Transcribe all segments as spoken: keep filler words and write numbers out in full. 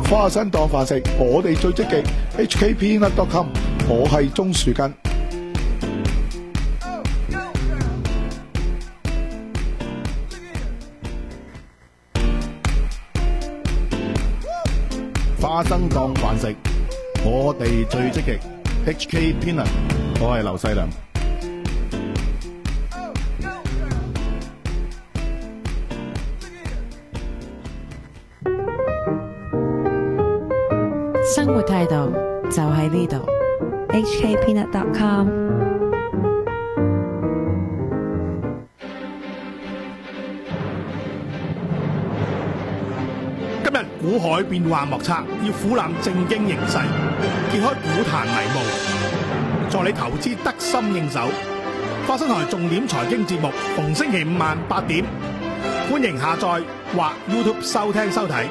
花生當飯食，我哋最積極 H K Peanut dot com， 我係鍾樹根。花生當飯食，我哋最積極 H K Peanut， 我係劉細良。 生活態度就喺呢度 H K Peanut dot com。 今日股海變幻莫測，要俯瞰正經形勢，揭開股壇迷霧，助你投資得心應手。花生台重點財經節目，逢星期五晚八點，歡迎下載或 YouTube 收聽收睇。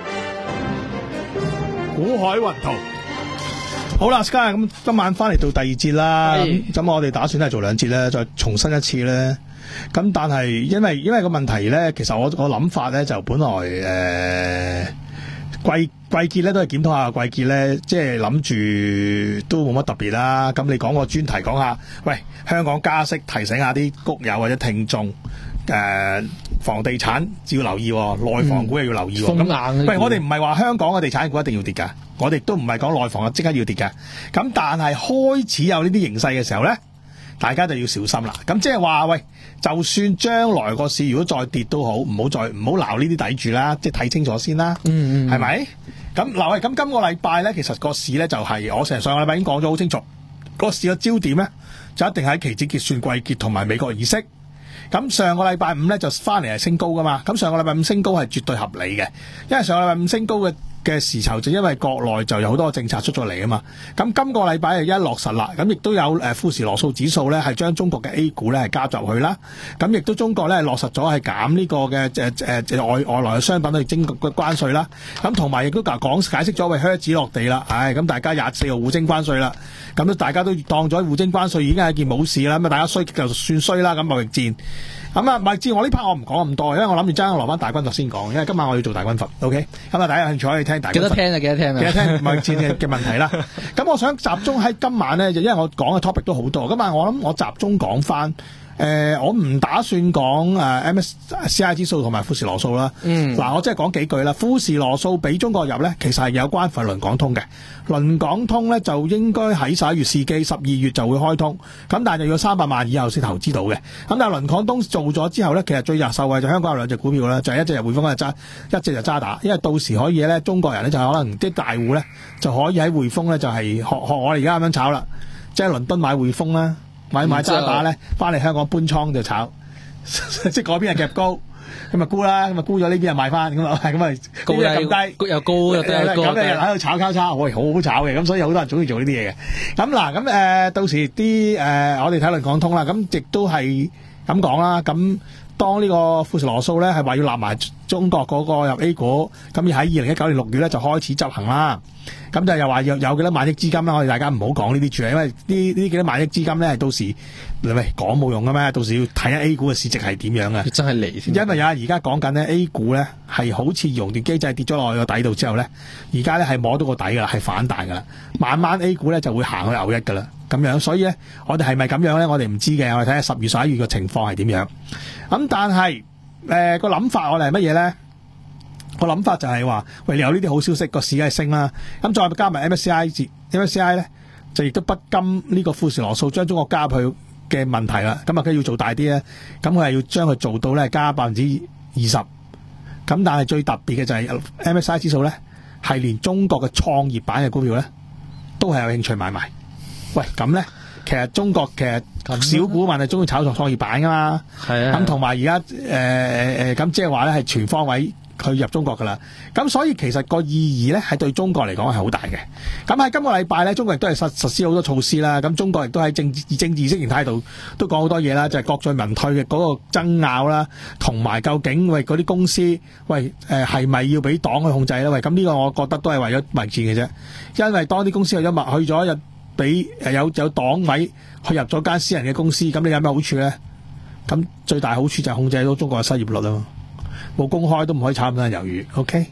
股海雲圖，好啦 ，Sky 咁今晚翻嚟到第二節啦，咁咁我哋打算係做兩節咧，再重申一次咧。咁但係因為因為個問題咧，其實我我諗法咧就本來誒、呃、季季結咧都係檢討下季結咧，即係諗住都冇乜特別啦。咁你講個專題講下，喂，香港加息，提醒下啲谷友或者聽眾。誒、呃，房地產要留意、哦，內房股又要留意、哦。咁、嗯，喂，我哋唔係話香港嘅地產股一定要跌㗎，我哋都唔係講內房啊即刻要跌㗎。咁但係開始有呢啲形勢嘅時候咧，大家就要小心啦。咁即係話，喂，就算將來個市如果再跌都好，唔好再唔好鬧呢啲底住啦，即係睇清楚先啦。嗯嗯，係咪？咁嗱，喂，咁今個禮拜咧，其實個市咧就係、是、我成上個禮拜已經講咗好清楚，個市嘅焦點咧就一定喺期指結算季結同埋美國議息。咁上個禮拜五咧就翻嚟係升高噶嘛，咁上個禮拜五升高係絕對合理嘅，因為上個禮拜五升高嘅嘅時候就因為國內就有好多政策出咗嚟啊嘛，咁今個禮拜就一落實啦，咁亦都有誒富時羅素指數咧係將中國嘅 A 股咧係加入去啦，咁亦都中國咧落實咗係減呢個嘅誒誒外外來嘅商品去徵嘅關稅啦，咁同埋亦都講解釋咗為靴子落地啦，唉，咁大家廿四號互徵關稅啦，咁都大家都當咗互徵關稅已經係一件冇事啦，咁啊大家衰就算衰啦，咁貿易戰。咁啊，咪至我呢 part 我唔講咁多，因為我諗住爭落翻大軍閥先講，因為今晚我要做大軍閥 ，OK？咁啊，大家有興趣可以聽大軍閥。記得聽啊，記得聽啊，記得聽貿易戰嘅嘅問題啦。咁我想集中喺今晚咧，就因為我講嘅 topic 都好多，今晚我諗我集中講翻。誒、呃，我唔打算講誒 M S C I 指數同埋富時羅素啦。嗯，嗱，我即係講幾句啦。富時羅素俾中國入咧，其實係有關乎倫港通嘅。倫港通咧就應該喺十一月試機，十二月就會開通。咁但係就要三百萬以後先投資到嘅。咁但係倫港通做咗之後咧，其實最日受惠就香港有兩隻股票啦，就係、是、一隻就匯豐，一隻揸，一隻就渣打。因為到時可以咧，中國人咧就可能啲大戶咧就可以喺匯豐咧就係、是、學學我哋而家咁樣炒啦，即係倫敦買匯豐啦。買買渣打咧，翻嚟香港搬倉就炒，即係嗰邊係夾高，咁啊沽啦，咁啊沽咗呢邊又賣翻，咁啊咁啊高又咁低，又高又低，咁你又喺度炒交叉，喂，好好炒嘅，咁所以好多人中意做呢啲嘢嘅。咁嗱，咁誒、呃、到時啲誒、呃、我哋睇倫港通啦，咁亦都係咁講啦，咁。當呢個富時羅素咧係話要納埋中國嗰個入 A 股，咁要喺二零一九年六月咧就開始執行啦。咁就又話有有幾多萬億資金啦，我哋大家唔好講呢啲住，因為呢呢幾多萬億資金咧係到時你喂講冇用噶咩？到時要睇下 A 股嘅市值係點樣啊？真係嚟先。因為啊，而家講緊咧 A 股咧係好似熔斷機制跌咗落去個底度之後咧，而家咧係摸到個底噶啦，係反彈噶啦，慢慢 A 股咧就會行去牛一噶啦。咁樣，所以咧，我哋係咪咁樣咧？我哋唔知嘅，我哋睇下十月十一月嘅情況係點樣。咁、嗯、但係誒個諗法我哋係乜嘢咧？個諗法就係話，喂，你有呢啲好消息，個市梗係升啦。咁再加埋 M S C I 字 M S C I 咧，就亦都不甘呢個富時羅素將中國加入去嘅問題啦。咁啊，佢要做大啲咧，咁佢係要將佢做到咧加百分之二十。咁但係最特別嘅就係 M S C I 指數咧，係連中國嘅創業板嘅股票咧，都係有興趣買賣。喂，咁咧，其實中國其實小股民係中意炒作創業板噶嘛，係啊，咁同埋而家誒誒誒，咁即係話咧係全方位去入中國噶啦，咁所以其實個意義咧係對中國嚟講係好大嘅。咁喺今個禮拜咧，中國亦都係實實施好多措施啦。咁中國亦都喺政治政治意識形態度都講好多嘢啦，就係、是、國進民退嘅嗰個爭拗啦，同埋究竟喂嗰啲公司喂誒係咪要俾黨去控制咧？喂，咁呢個我覺得都係為咗民戰嘅啫，因為當啲公司有咗物去咗入。俾誒有有黨委去入咗間私人嘅公司，咁你有咩好處咧？咁最大好處就係控制到中國嘅失業率咯，冇公開都唔可以炒咁多人魷魚 ，OK？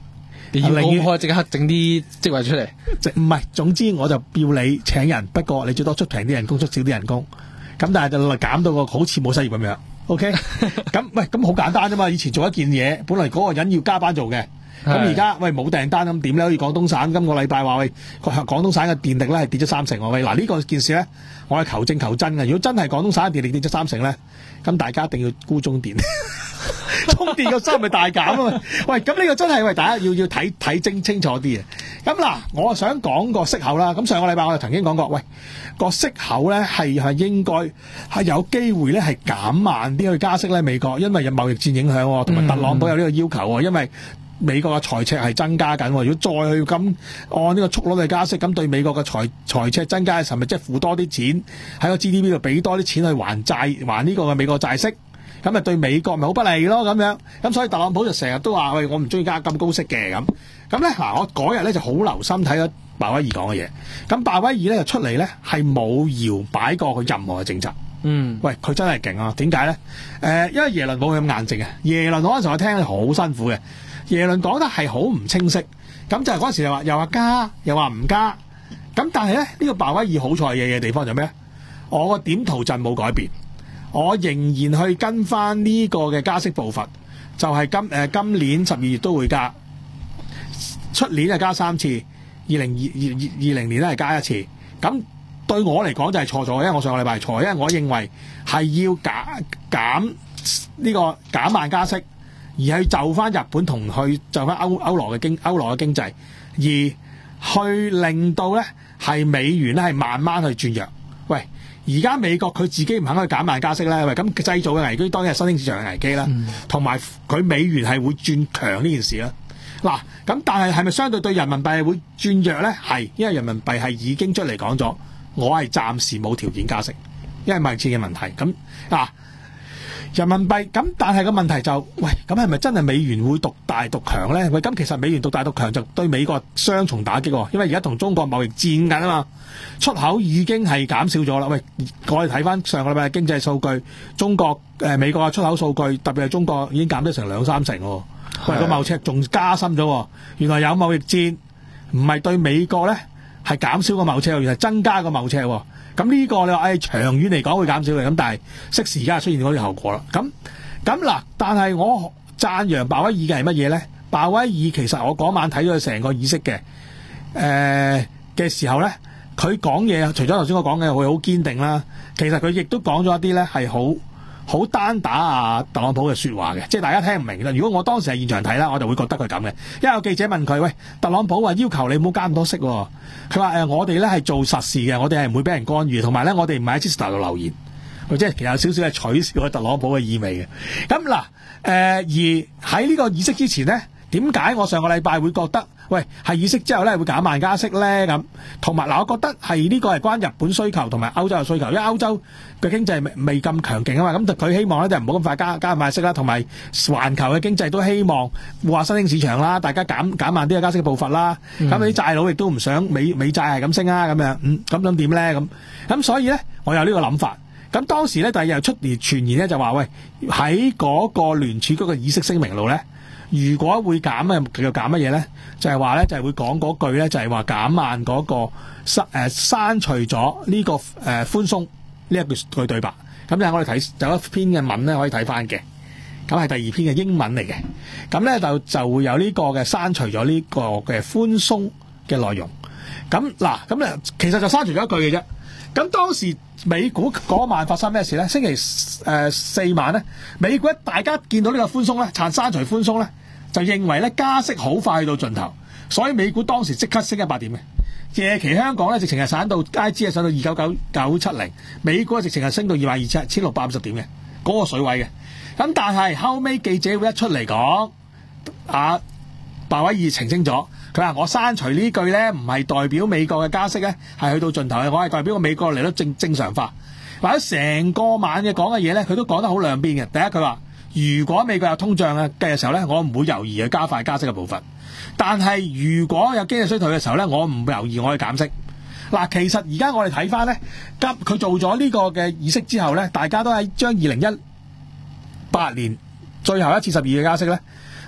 你要寧願公開即刻整啲職位出嚟， 即唔係，總之我就要你請人，不過你最多出平啲人工，出少啲人工，咁但係就減到個好似冇失業咁樣。OK，咁喂，咁好簡單啫嘛。以前做一件嘢，本來嗰個人要加班做嘅，咁而家喂冇訂單咁點咧？好似廣東省今個禮拜話喂，廣東省嘅電力咧係跌咗三成喎。喂，嗱呢個件事咧，我係求證求真嘅。如果真係廣東省嘅電力跌咗三成咧，咁大家一定要沽中電。充電個收咪大減啊嘛！喂，咁呢個真係喂，大家要要睇睇清清楚啲嘅。咁嗱，我想講個息口啦。咁上個禮拜我哋曾經講過，喂個息口咧係係應該係有機會咧係減慢啲去加息咧。美國因為有貿易戰影響，同埋特朗普有呢個要求喎。因為美國嘅財赤係增加緊，如果再去咁按呢個速率去加息，咁對美國嘅財財赤增加嘅時候，咪即係付多啲錢喺個 G D P 度俾多啲錢去還債，還呢個嘅美國債息。咁啊對美國咪好不利咯咁樣，咁所以特朗普就成日都話喂，我唔中意加咁高息嘅咁。咁咧嗱，我嗰日咧就好留心睇咗鮑威爾講嘅嘢。咁鮑威爾咧就出嚟咧係冇搖擺過佢任何嘅政策。 嗯， 喂，佢真係勁啊！點解咧？誒、呃，因為耶倫冇咁硬淨嘅。耶倫嗰陣時我聽好辛苦嘅。耶倫講得係好唔清晰。咁就係嗰陣時就話又話加，又話唔加。咁但係咧呢、呢個鮑威爾好彩嘅嘅地方就咩？我個點圖陣冇改變。我仍然去跟翻呢個嘅加息步伐，就係、是、今誒、呃、今年十二月都會加，出年就加三次，二零二二二零年咧係加一次。咁對我嚟講就係錯咗，因為我上個禮拜係錯，因為我認為係要減減呢個減慢加息，而係就翻日本同去就翻歐歐羅嘅經歐羅嘅經濟，而去令到咧係美元咧係慢慢去轉弱。喂！而家美國佢自己唔肯去減慢加息咧，喂，咁製造嘅危機當然係新興市場嘅危機啦，同埋佢美元係會轉強呢件事啦。嗱，咁但係係咪相對對人民幣係會轉弱咧？係，因為人民幣係已經出嚟講咗，我係暫時冇條件加息，因為貿易戰嘅問題。咁嗱，人民幣咁，但係個問題就，喂，咁係咪真係美元會獨大獨強咧？喂，咁其實美元獨大獨強就對美國雙重打擊喎，因為而家同中國貿易戰緊啊嘛。出口已經係減少咗啦。喂，我哋睇翻上個禮拜嘅經濟數據，中國誒、呃、美國嘅出口數據，特別係中國已經減咗成兩三成喎。喂，個貿赤仲加深咗。原來有貿易戰，唔係對美國咧係減少個貿赤，原來增加個貿赤。咁呢個你話誒、哎、長遠嚟講會減少嘅，咁但係適時而家出現嗰啲後果啦。咁咁嗱，但係我讚揚鮑威爾嘅係乜嘢咧？鮑威爾其實我嗰晚睇咗佢成個議息嘅誒嘅時候咧。佢講嘢，除咗頭先我講嘅，佢好堅定啦。其實佢亦都講咗一啲咧係好好單打啊特朗普嘅說話嘅，即係大家聽唔明啦。如果我當時係現場睇啦，我就會覺得佢咁嘅。因為有記者問佢：喂，特朗普話要求你唔好加咁多息喎。佢話誒，我哋咧係做實事嘅，我哋係唔會俾人干預，同埋咧我哋唔係喺 Twitter 度留言，或者其實有少少係取笑特朗普嘅意味嘅。咁嗱誒，而喺呢個議息之前咧，點解我上個禮拜會覺得？喂，係議息之後咧會減慢加息咧咁，同埋嗱，我覺得係呢個係關日本需求同埋歐洲嘅需求，因為歐洲嘅經濟未未咁強勁啊嘛，咁佢希望咧就唔好咁快加加快息啦，同埋環球嘅經濟都希望話新興市場啦，大家減減慢啲嘅加息嘅步伐啦，咁啲、嗯、債佬亦都唔想美美債係咁升啊咁樣，嗯，咁咁點咧咁，咁所以咧我有呢個諗法，咁當時咧第二日又出嚟傳言咧就話喂，喺嗰個聯儲局嘅議息聲明度咧。如果會減嘅，佢又減乜嘢咧？就係話咧，就係會講嗰句咧，就係話減慢嗰個刪誒刪除咗呢個誒寬鬆呢一句句對白。咁咧，我哋睇有一篇嘅文咧，可以睇翻嘅。咁係第二篇嘅英文嚟嘅。咁咧就就會有呢個嘅刪除咗呢個嘅寬鬆嘅內容。咁嗱，咁咧其實就刪除咗一句嘅啫。咁當時美股嗰晚發生咩事咧？星期誒、呃、四晚咧，美股大家見到呢個寬鬆咧，殘刪除寬鬆咧，就認為咧加息好快去到盡頭，所以美股當時即刻升一百點嘅。夜期香港咧直情係散到 I G 係上到二九九九七零，美股直情係升到二萬二千千六百五十點嘅嗰、那個水位嘅。咁但係後尾記者會一出嚟講，啊鮑威爾澄清咗。佢話：我刪除呢句咧，唔係代表美國嘅加息咧係去到盡頭嘅，我係代表個美國嚟到正正常化。或者成個晚嘅講嘅嘢咧，佢都講得好兩邊嘅。第一，佢話如果美國有通脹嘅時候咧，我唔會猶豫去加快加息嘅步伐。但係如果有經濟衰退嘅時候咧，我唔會猶豫我去減息。嗱，其實而家我哋睇翻咧，今佢做咗呢個嘅議息之後咧，大家都係將二零一八年最後一次十二嘅加息咧。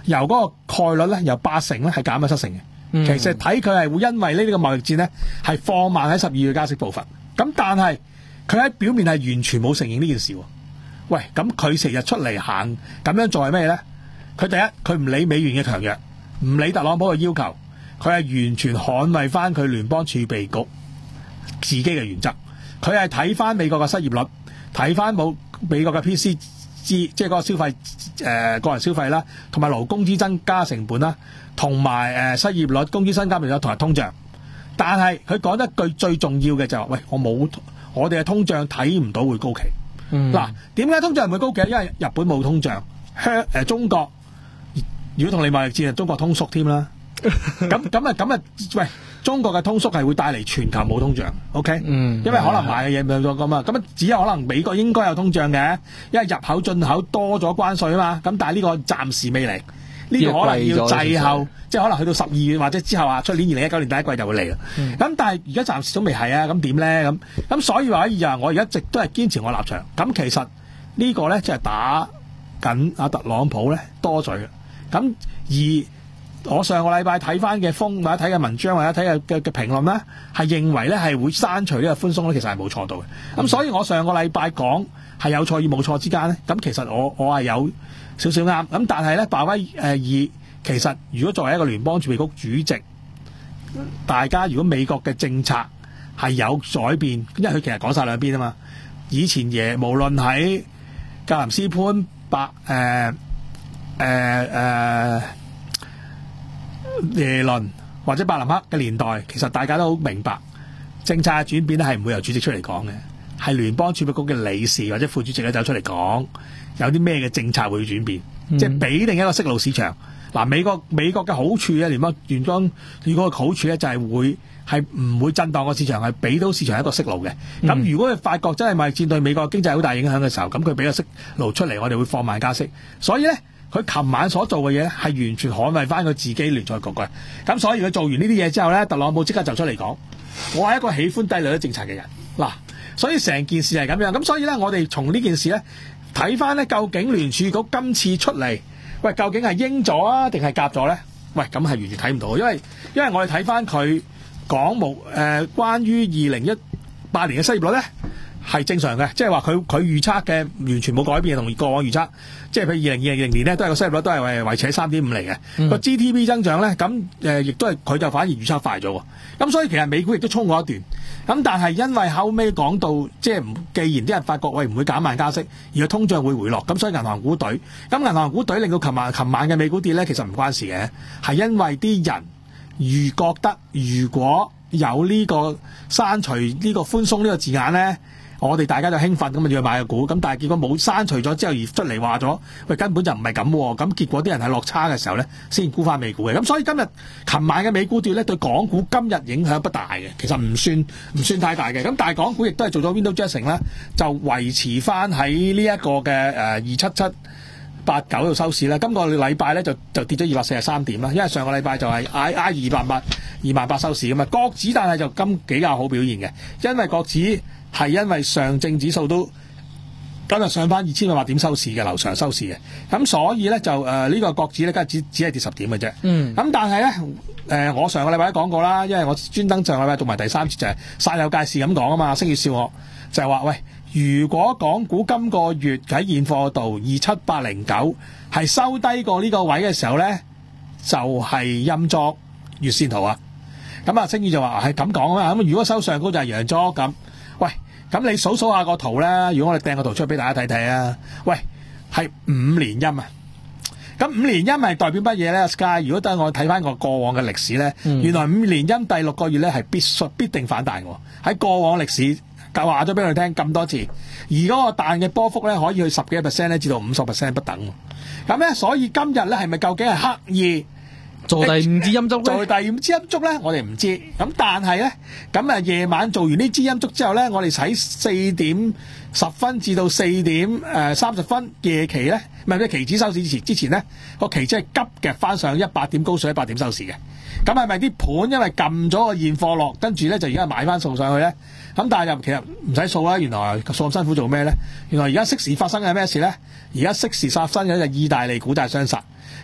由嗰個概率咧由八成咧係減咗七成嘅。 嗯、 其實睇佢係會因為呢個貿易戰咧係放慢喺十二月加息步伐。咁但係佢喺表面係完全冇承認呢件事喎。喂，咁佢成日出嚟行咁樣做係咩咧？佢第一，佢唔理美元嘅強弱，唔理特朗普嘅要求，佢係完全捍衛翻佢聯邦儲備局自己嘅原則。佢係睇翻美國嘅失業率，睇翻冇美國嘅 P C G， 即係嗰個消費誒、呃、個人消費啦，同埋勞工資增加成本啦，同埋誒失業率、工資增加率同埋通脹。但係佢講一句最重要嘅就係、是：喂，我冇我哋嘅通脹睇唔到會高企。嗱、嗯，點解通脹唔會高企？因為日本冇通脹，香誒中國如果同你貿易戰，中國通縮添啦。咁咁啊咁啊，喂，中國嘅通縮係會帶嚟全球冇通脹 ，OK？嗯，因為可能買嘅嘢唔多咁啊，咁啊只有可能美國應該有通脹嘅，因為入口進口多咗關稅啊嘛。咁但係呢個暫時未嚟，呢、這個可能要滯後，即係可能去到十二月或者之後啊，出年二零一九年第一季就會嚟啦。咁、嗯、但係而家暫時都未係啊，咁點咧？咁咁所以話可以啊，我而家一直都係堅持我立場。咁其實呢個咧即係打緊阿特朗普咧多嘴嘅。咁而我上個禮拜睇翻嘅風或者睇嘅文章或者睇嘅嘅嘅評論咧，係認為咧係會刪除呢個寬鬆咧，其實係冇錯到嘅。咁、嗯、所以我上個禮拜講係有錯與冇錯之間咧，咁其實我我係有少少啱。咁但係咧，鮑威誒爾其實如果作為一個聯邦儲備局主席，大家如果美國嘅政策係有改變，因為佢其實講晒兩邊啊嘛。以前嘢無論喺格林斯潘白誒誒誒耶倫或者伯南克嘅年代，其實大家都好明白政策嘅轉變咧係唔會由主席出嚟講嘅，係聯邦儲備局嘅理事或者副主席咧走出嚟講有啲咩嘅政策會轉變，嗯、即係俾定一個息路市場。嗱、啊，美國美國嘅好處咧，聯邦聯邦如果個好處咧就係會係唔會震盪個市場，係俾到市場一個息路嘅。咁、嗯、如果佢發覺真係貿易戰對美國經濟好大影響嘅時候，咁佢俾個息路出嚟，我哋會放慢加息。所以咧。佢琴晚所做嘅嘢咧，係完全捍衛翻佢自己聯儲局嘅。咁所以佢做完呢啲嘢之後咧，特朗普即刻就出嚟講：我係一個喜歡低利率政策嘅人。嗱，所以成件事係咁樣。咁所以咧，我哋從呢件事咧睇翻咧，究竟聯儲局今次出嚟，喂，究竟係鷹咗啊，定係鴿咗咧？喂，咁係完全睇唔到，因為因為我哋睇翻佢講冇誒，關於二零一八年嘅失業率咧。係正常嘅，即係話佢佢預測嘅完全冇改變，同過往預測，即係譬如二零二零年咧，都係個失業率都係維維持喺三點五嚟嘅。個、嗯、G D P 增長咧，咁誒亦都係佢就反而預測快咗喎。咁所以其實美股亦都衝過一段。咁但係因為後尾講到，即係既然啲人發覺喂唔會減慢加息，而個通脹會回落，咁所以銀行股隊，咁銀行股隊令到琴晚琴晚嘅美股跌咧，其實唔關事嘅，係因為啲人如覺得如果有呢個刪除呢個寬鬆呢個字眼咧。我哋大家就興奮咁啊，要去買個股，咁但係結果冇刪除咗之後而出嚟話咗，喂根本就唔係咁，咁結果啲人係落差嘅時候咧，先沽翻美股嘅。咁所以今日琴晚嘅美股跌咧，對港股今日影響不大嘅，其實唔算唔算太大嘅。咁但係港股亦都係做咗 window dressing 啦，就維持翻喺呢一個嘅誒二七七八九度收市啦。今個禮拜咧就就跌咗二百四十三點啦，因為上個禮拜就係挨挨二百八二萬八收市㗎嘛。國指但係就今比較好表現嘅，因為國指。係因為上證指數都今日上翻二千八百點收市嘅樓上收市嘅，咁所以咧就誒呢、呃這個國指咧，今日只只係跌十點嘅啫。嗯，咁但係咧誒，我上個禮拜都講過啦，因為我專登上個禮拜做埋第三節就係煞有介事咁講啊嘛，星月笑我就係話喂，如果港股今個月喺現貨度二七八零九係收低過呢個位嘅時候咧，就係陰燭月線圖啊。咁啊，星月就話係咁講啊嘛，咁如果收上高就係陽燭咁。喂，咁你數數下個圖啦，如果我哋掟個圖出嚟俾大家睇睇啊，喂，係五連陰啊，咁五連陰係代表乜嘢咧 ？Sky， 如果等我睇翻個過往嘅歷史咧、嗯，原來五連陰第六個月咧係必須必定反彈喎。喺過往歷史就話咗俾佢聽咁多次，而嗰個彈嘅波幅咧可以去十幾個 percent 咧，至到五十 percent 不等。咁咧，所以今日咧係咪究竟係刻意做第五支陰燭咧？做第五支陰燭咧，我哋唔知。咁但係咧，咁啊夜晚做完呢支陰燭之後咧，我哋喺四點十分至到四點誒三十分夜期咧，唔係咩期指收市之前之前咧，個期指係急嘅翻上一百點高水一百點收市嘅。咁係咪啲盤因為撳咗個現貨落，跟住咧就而家買翻送上去咧？咁但係又其實唔使掃啦，原來掃咁辛苦做咩咧？原來而家息時發生嘅係咩事咧？而家息時發生嘅就係意大利股債雙殺。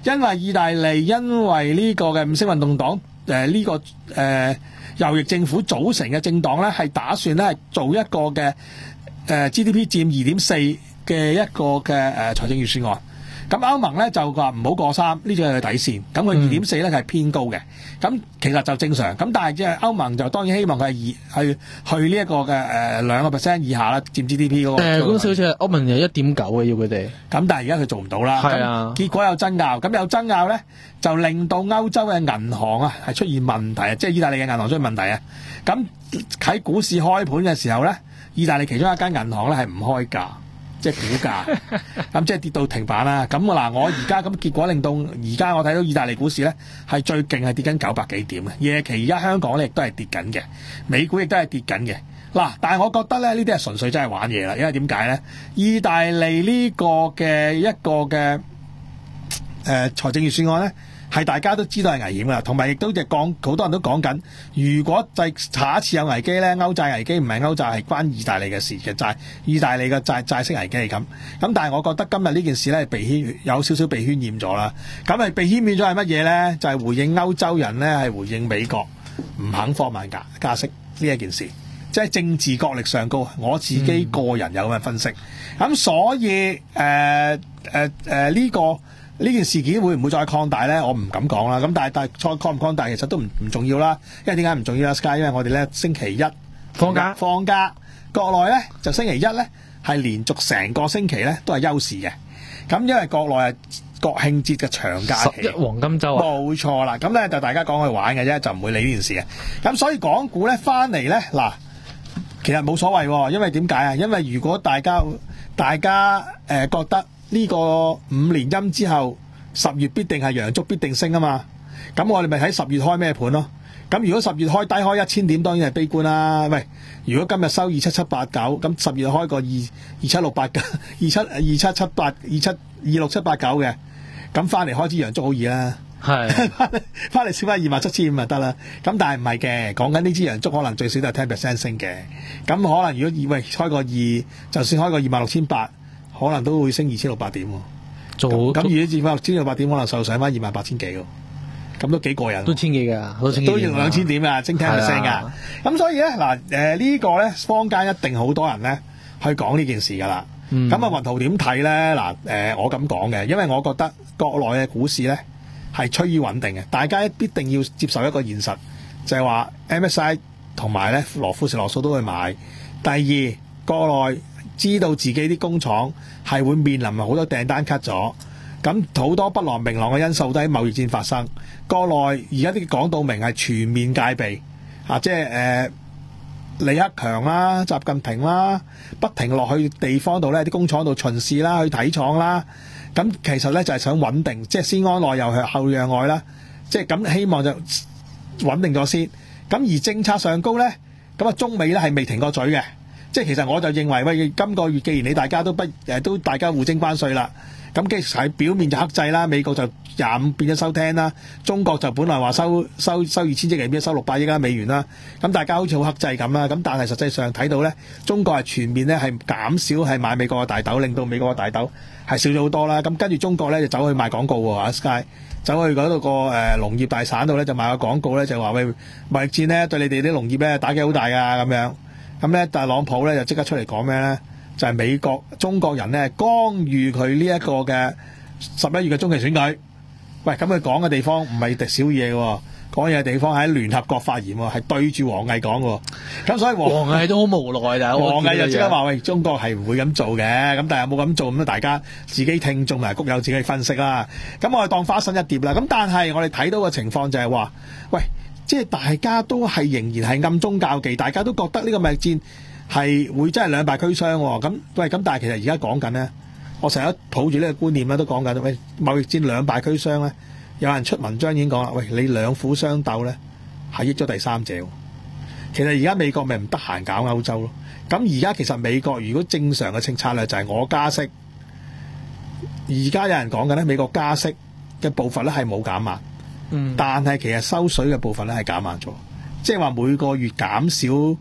因為意大利因為呢個嘅五星運動黨誒呢個誒右翼政府組成嘅政黨咧，係打算咧係做一個嘅誒、呃、G D P 佔二點四嘅一個嘅誒、呃、財政預算案。咁歐盟咧就話唔好過三，呢個係佢底線。咁佢二點四咧係偏高嘅。咁其實就正常。咁但係即係歐盟就當然希望佢係二去去呢一個嘅誒兩個 percent 以下啦，佔 G D P 嗰個。 誒嗰陣時好似係歐盟有一點九嘅要佢哋。 咁但係而家佢做唔到啦。 係啊。 結果有爭拗，咁有爭拗咧就令到歐洲嘅銀行啊係出現問題啊，即係意大利嘅銀行出現問題啊。咁喺股市開盤嘅時候咧，意大利其中一間銀行咧係唔開價。即係股價，咁即係跌到停板啦。咁嗱，我而家咁結果令到而家我睇到意大利股市咧係最勁係跌緊九百幾點嘅，夜期而家香港咧亦都係跌緊嘅，美股亦都係跌緊嘅。嗱，但係我覺得咧呢啲係純粹真係玩嘢啦，因為點解咧？意大利呢個嘅一個嘅誒、呃、財政預算案咧。係大家都知道係危險㗎，同埋亦都即係講好多人都講緊，如果就下一次有危機咧，歐債危機唔係歐債係關意大利嘅事嘅債，意大利嘅債債息危機係咁。咁但係我覺得今日呢件事咧被牽有少少被渲染咗啦。咁係被渲染咗係乜嘢咧？就係、是、回應歐洲人咧係回應美國唔肯放慢加加息呢一件事，即係政治角力上高。我自己個人有咁嘅分析。咁、嗯、所以誒誒誒呢個。呢件事件會唔會再擴大咧？我唔敢講啦。咁但係但係再擴唔擴大其實都唔唔重要啦。因為點解唔重要啊 Sky？ 因為我哋咧星期一放假放假，國內咧就星期一咧係連續成個星期咧都係休市嘅。咁因為國內係國慶節嘅長假期， 十一黃金週啊， 冇錯啦。咁咧就大家講去玩嘅啫，就唔會理呢件事嘅。咁所以港股咧翻嚟咧嗱，其實冇所謂喎。因為點解啊？因為如果大家大家誒、呃、覺得呢個五連陰之後，十月必定係陽燭必定升啊嘛！咁我哋咪喺十月開咩盤咯？咁如果十月開低開一千點，當然係悲觀啦。喂，如果今日收二七七八九，咁十月開個二二七六八九、二七二七七八、二七二六七八九嘅，咁翻嚟開支陽燭好易啦。係翻嚟翻嚟燒翻二萬七千五就得啦。咁但係唔係嘅，講緊呢支陽燭可能最少都係十 percent 升嘅。咁可能如果以為開個二，就算開個二萬六千八，可能都會升二千六百點喎。做咁如果二萬六千六百點，可能就上翻二萬八千幾喎，咁都幾過癮，都千幾㗎，都千幾，都要兩千點㗎，升 ten percent 㗎。咁所以咧嗱，誒、呃這個、呢個咧坊間一定好多人咧去講呢件事㗎啦。咁、嗯、啊，雲圖點睇咧？嗱，誒、呃、我咁講嘅，因為我覺得國內嘅股市咧係趨於穩定嘅，大家必定要接受一個現實，就係、是、話 M S I 同埋咧羅富時羅素都去買。第二，國內知道自己啲工廠係會面臨好多訂單 cut 咗，咁好多不明明朗嘅因素都喺貿易戰發生。國內而家啲講到明係全面戒備，啊，即係誒、呃、李克強啦、習近平啦，不停落去地方度咧，啲工廠度巡視啦，去睇廠啦。咁其實咧就係、是、想穩定，即係先安內又後讓外啦，即係咁希望就穩定咗先。咁而政策上高咧，咁啊中美咧係未停過嘴嘅。即係其實我就認為，喂，今個月既然你大家都不誒都大家互徵關稅啦，咁其實喺表面就克制啦，美國就廿五變咗收聽啦，中國就本來話收收收二千億，變咗收六百億啦美元啦，咁大家好似好克制咁啦，咁但係實際上睇到咧，中國係全面咧係減少係買美國嘅大豆，令到美國嘅大豆係少咗好多啦，咁跟住中國咧就走去賣廣告喎，阿 Sky 走去嗰度個誒農業大省度咧就賣個廣告咧就話喂，貿易戰咧對你哋啲農業咧打擊好大㗎咁樣。咁咧，特朗普咧就即刻出嚟講咩咧？就係、是、美國中國人咧干預佢呢一個嘅十一月嘅中期選舉。喂，咁佢講嘅地方唔係小嘢喎，講嘢嘅地方喺聯合國發言喎，係對住王毅講喎。咁所以王王毅都好無奈㗎。 王毅就即刻話：喂，中國係唔會咁做嘅。咁但係有冇咁做咁？大家自己聽眾埋谷友自己分析啦。咁我哋當花生一碟啦。咁但係我哋睇到嘅情況就係話：喂。即係大家都係仍然係暗中較技，大家都覺得呢個貿易戰係會真係兩敗俱傷喎。咁喂，咁但係其實而家講緊呢，我成日抱住呢個觀念咧，都講緊喂貿易戰兩敗俱傷咧。有人出文章已經講啦，喂，你兩虎相鬥咧係益咗第三者。其實而家美國咪唔得閒搞歐洲咯。咁而家其實美國如果正常嘅政策咧就係我加息，而家有人講緊咧美國加息嘅步伐咧係冇減慢。嗯、但係其實收水嘅部分咧係減慢咗，即係話每個月減少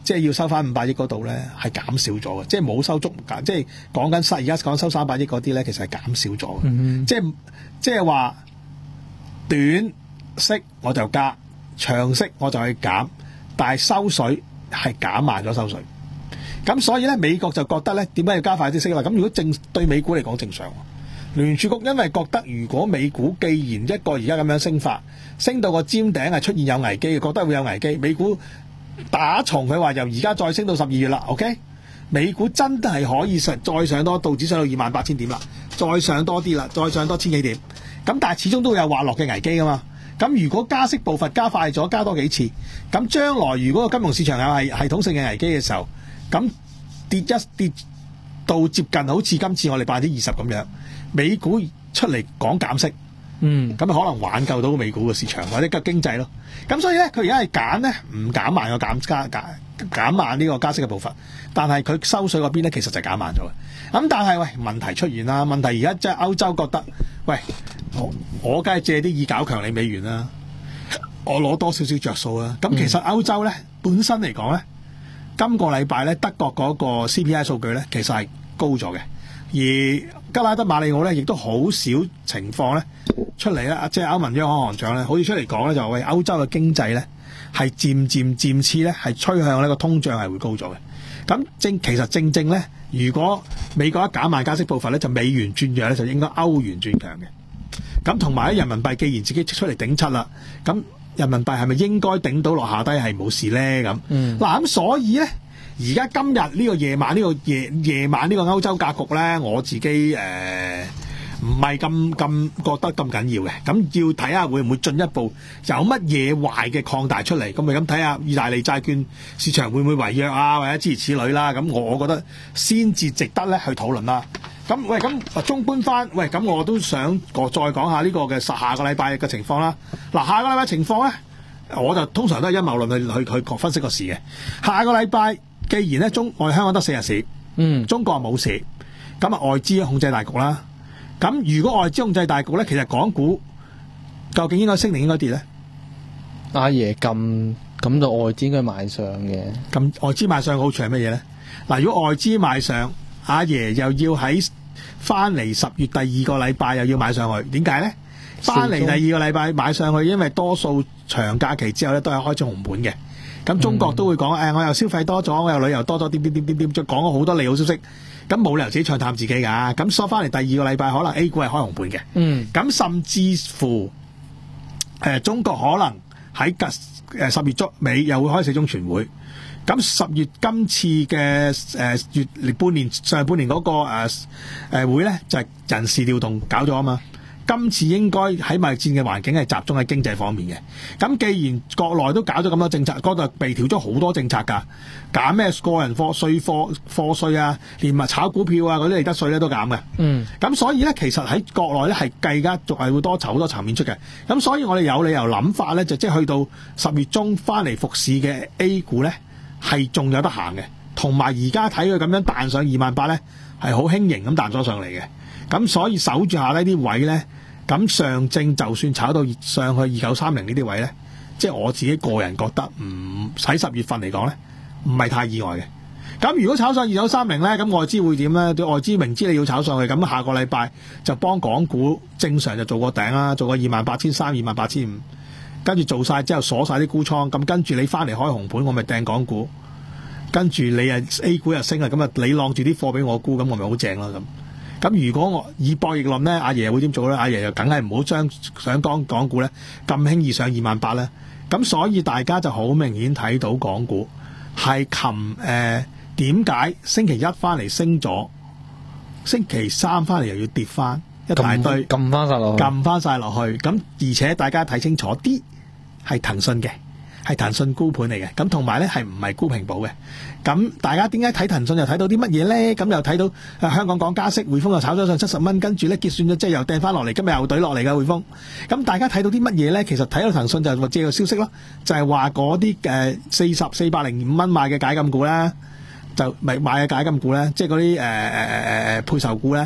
即係要收翻五百億嗰度咧，係減少咗嘅，即係冇收足，即係講緊收而家講收三百億嗰啲咧，其實係減少咗嘅、嗯，即係即係話短息我就加，長息我就去減，但係收水係減慢咗收水。咁所以咧，美國就覺得咧，點解要加快啲息啦？咁如果正對美股嚟講正常，聯儲局因為覺得如果美股既然一個而家咁樣升法，升到個尖頂係出現有危機，覺得會有危機，美股。打從佢話由而家再升到十二月啦 ，OK？ 美股真係可以上再上多，道指上到二萬八千點啦，再上多啲啦，再上多千幾點。咁但係始終都會有滑落嘅危機噶嘛。咁如果加息步伐加快咗，加多幾次，咁將來如果個金融市場有係系統性嘅危機嘅時候，咁跌一跌到接近好似今次我哋百分之二十咁樣，美股出嚟講減息。嗯，咁可能挽救到美股嘅市場或者個經濟咯。咁所以咧，佢而家係揀咧唔減慢個減加減減慢呢個加息嘅步伐，但係佢收水嗰邊咧其實就減慢咗嘅。咁但係喂問題出現啦，問題而家即係歐洲覺得，喂我我梗係借啲意搞強你美元啦，我攞多少少着數啦。咁其實歐洲咧本身嚟講咧，今個禮拜咧德國嗰個 C P I 數據咧其實係高咗嘅。而吉拉德馬里奧咧，亦都好少情況咧出嚟啦，即係歐盟央行行長咧，好似出嚟講咧，就為歐洲嘅經濟咧係漸漸漸次咧係趨向呢個通脹係會高咗嘅。咁正其實正正咧，如果美國一減慢加息步伐咧，就美元轉弱咧，就應該歐元轉強嘅。咁同埋咧，人民幣既然自己出嚟頂七啦，咁人民幣係咪應該頂到落下低係冇事咧？咁嗱咁所以咧。而家今日呢個夜晚呢、呢個夜夜晚呢個歐洲格局咧，我自己誒唔係咁咁覺得咁緊要嘅，咁要睇下會唔會進一步有乜嘢壞嘅擴大出嚟，咁咪咁睇下意大利債券市場會唔會違約啊，或者諸如此類啦。咁我我覺得先至值得咧去討論啦。咁喂，咁綜觀翻，喂，咁我都想我再講下呢個嘅下個禮拜嘅情況啦。嗱，下個禮拜情況咧，我就通常都係陰謀論去去去分析個市嘅。下個禮拜。既然咧中我哋香港得四日市，嗯，中國冇事，咁啊外資控制大局啦。咁如果外資控制大局咧，其實港股究竟應該升定應該跌咧？ 阿爺咁咁就外資應該買上嘅。 咁外資買上嘅好處係乜嘢咧？嗱，如果外資買上，阿爺又要喺翻嚟十月第二個禮拜又要買上去，點解咧？翻嚟第二個禮拜買上去，因為多數長假期之後咧都係開始紅盤嘅。咁中國都會講，誒、哎，我又消費多咗，我又旅遊多咗，點點點點點，再講咗好多利好消息。咁冇理由自己唱淡自己㗎。咁收翻嚟第二個禮拜，可能 A 股係開紅盤嘅。嗯。咁甚至乎，誒、呃，中國可能喺誒十月中尾又會開四中全會。咁十月今次嘅誒、呃、月半年上半年嗰、那個誒誒、呃、會咧，就係、是、人事調動搞咗啊嘛。今次應該喺貿易戰嘅環境係集中喺經濟方面嘅。咁既然國內都搞咗咁多政策，嗰度被調咗好多政策㗎，減咩個人課稅課課稅啊，連埋炒股票啊嗰啲利得稅咧都減嘅。嗯。咁所以咧，其實喺國內咧係計家仲係會多籌好多層面出嘅。咁所以我哋有理由諗法咧，就即係去到十月中翻嚟復市嘅 A 股咧，係仲有得行嘅。同埋而家睇佢咁樣彈上二萬八咧，係好輕盈咁彈咗上嚟嘅。咁所以守住下呢啲位咧，咁上證就算炒到上去二九三零呢啲位咧，即係我自己個人覺得唔喺十月份嚟講咧，唔係太意外嘅。咁如果炒上二九三零咧，咁外資會點咧？外資明知你要炒上去，咁下個禮拜就幫港股正常就做個頂啦，做個二萬八千三、二萬八千五，跟住做晒之後鎖晒啲沽倉，咁跟住你翻嚟開紅盤，我咪掟港股，跟住你啊 A 股又升啊，咁啊你晾住啲貨俾我沽，咁我咪好正咯咁。咁如果我以博弈論咧，阿爺會點做咧？阿爺又梗係唔好將想講港股咧咁輕易上二萬八咧。咁所以大家就好明顯睇到港股係琴誒點解星期一翻嚟升咗，星期三翻嚟又要跌翻一大堆， 撳翻晒落去， 撳翻晒落去。咁而且大家睇清楚啲，係騰訊嘅。係騰訊沽盤嚟嘅，咁同埋咧係唔係沽平保嘅？咁大家點解睇騰訊又睇到啲乜嘢咧？咁又睇到、呃、香港講加息，匯豐又炒咗上七十蚊，跟住咧結算咗，即係又掟翻落嚟，今日又懟落嚟嘅匯豐。咁大家睇到啲乜嘢咧？其實睇到騰訊就係借個消息咯，就係話嗰啲誒四十四百零五蚊買嘅解禁股咧，就咪買嘅解禁股咧，即係嗰啲誒誒誒誒配售股咧，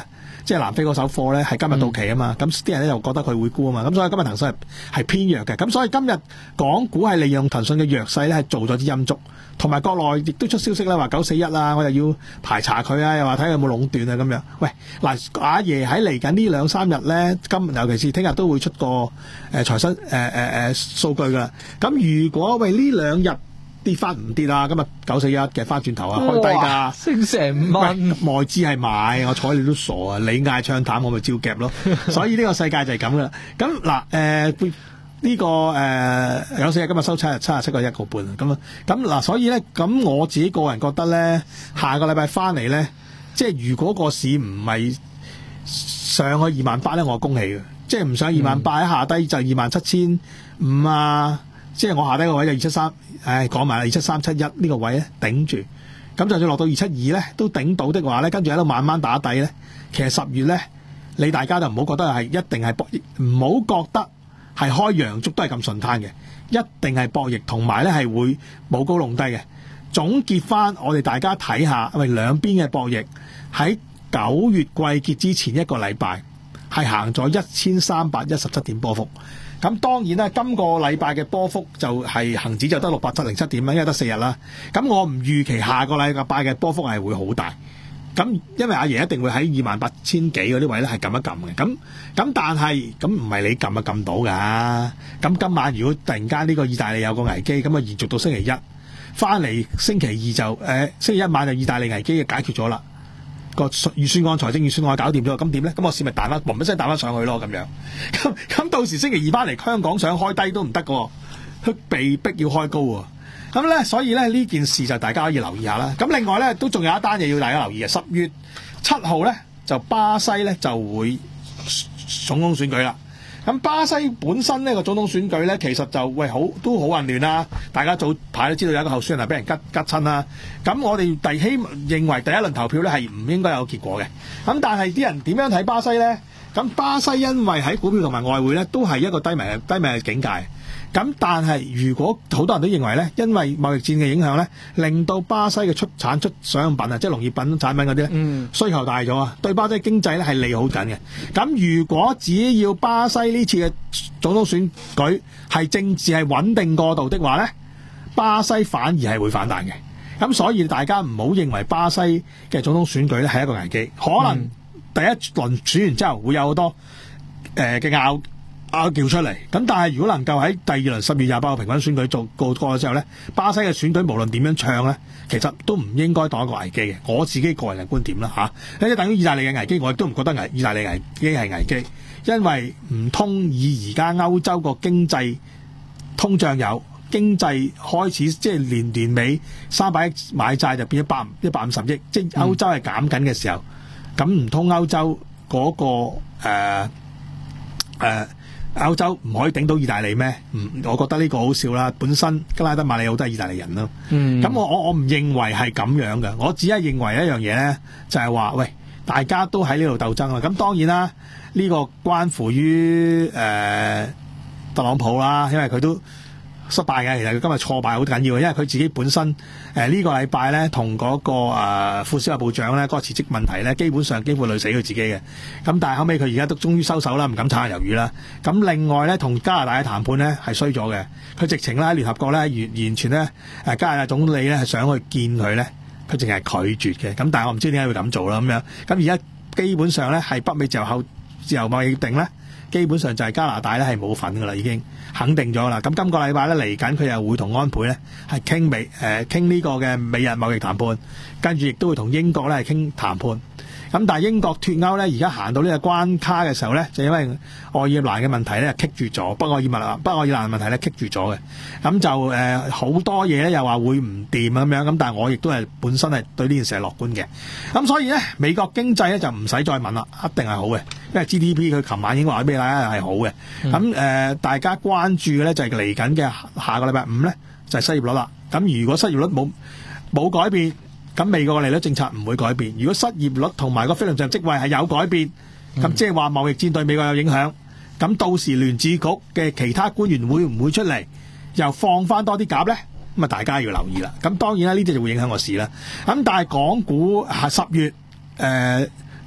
即係南非嗰手貨咧係今日到期啊嘛，咁啲、嗯、人咧又覺得佢會沽啊嘛，咁所以今日騰訊係係偏弱嘅，咁所以今日港股係利用騰訊嘅弱勢咧係做咗啲陰燭，同埋國內亦都出消息啦，話九四一啊，我又要排查佢啊，又話睇下有冇壟斷啊咁樣。喂，嗱，阿爺喺嚟緊呢兩三日咧，今尤其是聽日都會出個誒財新誒誒誒數據噶啦。咁如果喂呢兩日跌翻唔跌啊，今日九四一嘅翻轉頭啊，開低㗎， 升成五蚊， 外資係買，我睬你都傻啊！你嗌唱淡，我咪照夾咯。所以呢個世界就係咁噶啦。咁嗱誒呢個誒九四一今日收七日七十七個一個半咁啊。咁嗱，所以咧咁我自己個人覺得咧，下個禮拜翻嚟咧，即係如果個市唔係上去二萬八咧，我恭喜嘅。即係唔上二萬八，喺下低就二萬七千五啊。即係我下低個位就二七三，唉，講埋啦，二七三七一呢個位咧頂住，咁就算落到二七二咧都頂到的話咧，跟住喺度慢慢打底咧，其實十月咧，你大家就唔好覺得係一定係博弈，唔好覺得係開陽燭都係咁順攤嘅，一定係博弈，同埋咧係會冇高弄低嘅。總結翻我哋大家睇下，喂兩邊嘅博弈喺九月季結之前一個禮拜係行咗一千三百一十七點波幅。咁當然啦，今個禮拜嘅波幅就係恒指就得六百七零七點啦，因為得四日啦。咁我唔預期下個禮拜嘅波幅係會好大。咁因為阿爺一定會喺二萬八千幾嗰啲位咧係撳一撳嘅。咁咁但係咁唔係你撳就撳到㗎。咁今晚如果突然間呢個意大利有個危機，咁啊延續到星期一，翻嚟星期二就誒、呃、星期一晚就意大利危機就解決咗啦。個預算案、財政預算案搞掂咗，咁點咧？咁我市咪彈翻，嘣一聲彈翻上去咯，咁樣。咁咁到時星期二翻嚟，香港想開低都唔得㗎，佢被逼要開高喎。咁咧，所以咧呢件事就大家可以留意下啦。咁另外咧，都仲有一單嘢要大家留意嘅，十月七號咧就巴西咧就會總統選舉啦。咁巴西本身呢個總統選舉咧，其實就喂好都好混亂啦。大家早排都知道有一個候選人係俾人吉吉親啦。咁我哋第希認為第一輪投票咧係唔應該有結果嘅。咁但係啲人點樣睇巴西咧？咁巴西因為喺股票同埋外匯咧都係一個低迷低迷嘅境界。咁但係如果好多人都認為咧，因為貿易戰嘅影響咧，令到巴西嘅出產出商用品啊，即係農業品產品嗰啲咧，嗯、需求大咗啊，對巴西經濟咧係利好緊嘅。咁如果只要巴西呢次嘅總統選舉係政治係穩定過渡的話咧，巴西反而係會反彈嘅。咁所以大家唔好認為巴西嘅總統選舉咧係一個危機，可能第一輪選完之後會有好多誒嘅拗拗叫出嚟，咁但係如果能夠喺第二輪十月廿八號平均選舉做過過咗之後咧，巴西嘅選舉無論點樣唱咧，其實都唔應該當一個危機嘅。我自己個人嘅觀點啦嚇，即係等於意大利嘅危機，我亦都唔覺得危意大利危機係危機，因為唔通以而家歐洲個經濟通脹有經濟開始即係年年尾三百億買債就變咗百一百五十億，即係歐洲係減緊嘅時候，咁唔通歐洲嗰、個誒誒？呃呃歐洲唔可以頂到意大利咩？唔，我覺得呢個好笑啦。本身吉拉德馬里奧都係意大利人咯。咁、嗯、我我我唔認為係咁樣嘅。我只係認為一樣嘢咧，就係、是、話喂，大家都喺呢度鬥爭啦。咁當然啦，呢、呢個關乎於誒、呃、特朗普啦，因為佢都失敗嘅。其實佢今日挫敗好緊要，因為佢自己本身誒、呃呢個、呢個禮拜咧，同嗰、嗰個誒、呃、副消費部長咧，嗰、嗰個辭職問題咧，基本上幾乎累死佢自己嘅。咁但係後尾佢而家都終於收手啦，唔敢炒下魷魚啦。咁另外咧，同加拿大嘅談判咧係衰咗嘅。佢直情咧喺聯合國咧完完全咧誒加拿大總理咧係想去見佢咧，佢淨係拒絕嘅。咁但係我唔知點解會咁做啦咁樣。咁而家基本上咧係北美自由後自由貿易協定咧，基本上就係加拿大咧係冇份噶啦，已經肯定咗啦。咁今個禮拜咧嚟緊，佢又會同安倍咧係傾美誒傾呢個嘅美日貿易談判，跟住亦都會同英國咧係傾談判。咁但係英國脫歐咧，而家行到呢個關卡嘅時候咧，就因為愛爾蘭嘅問題咧棘住咗，北愛爾蘭北愛爾蘭嘅問題咧棘住咗嘅。咁就誒好、呃、多嘢咧又話會唔掂咁樣，咁但係我亦都係本身係對呢件事係樂觀嘅。咁所以咧，美國經濟咧就唔使再問啦，一定係好嘅，因為 G D P 佢琴晚已經話俾你睇係好嘅。咁誒、嗯呃，大家關注嘅咧就係嚟緊嘅下個禮拜五咧就係、是、失業率啦。咁如果失業率冇冇改變，咁美國嘅利率政策唔會改變。如果失業率同埋個非農就業職位係有改變，咁即係話貿易戰對美國有影響。咁到時聯儲局嘅其他官員會唔會出嚟又放翻多啲鴿咧？咁啊，大家要留意啦。咁當然啦，呢啲就會影響個市啦。咁但係港股係十月誒、呃、第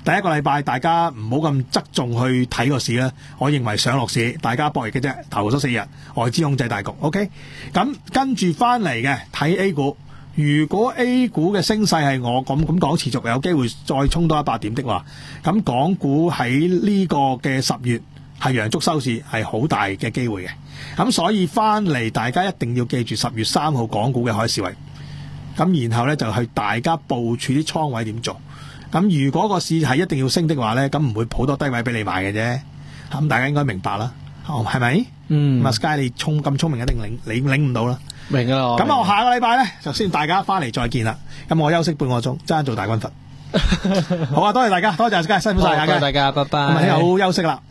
第一個禮拜大家唔好咁側重去睇個市啦。我認為上落市大家博弈嘅啫，頭嗰四日外資控制大局。OK， 咁跟住翻嚟嘅睇 A 股。如果 A 股嘅升勢係我咁咁講持續，有機會再衝多一百點的話，咁港股喺呢個嘅十月係陽燭收市係好大嘅機會嘅。咁所以翻嚟大家一定要記住十月三號港股嘅開市位。咁然後呢，就去大家部署啲倉位點做。咁如果個市係一定要升的話呢，咁唔會好多低位俾你買嘅啫。咁大家應該明白啦，係咪？ 嗯。 咁啊 Sky 你聰咁聰明，一定領你領唔到啦。 明啊！ 咁我下個禮拜咧就先大家翻嚟再見啦。咁我休息半個鐘，爭做大軍閥。好啊，多謝大家，多謝大家，辛苦晒大家， 多謝大家，拜拜。 咁啊，聽日好好休息啦。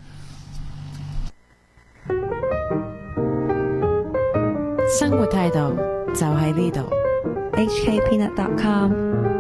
生活態度就喺呢度。 H K Peanut dot com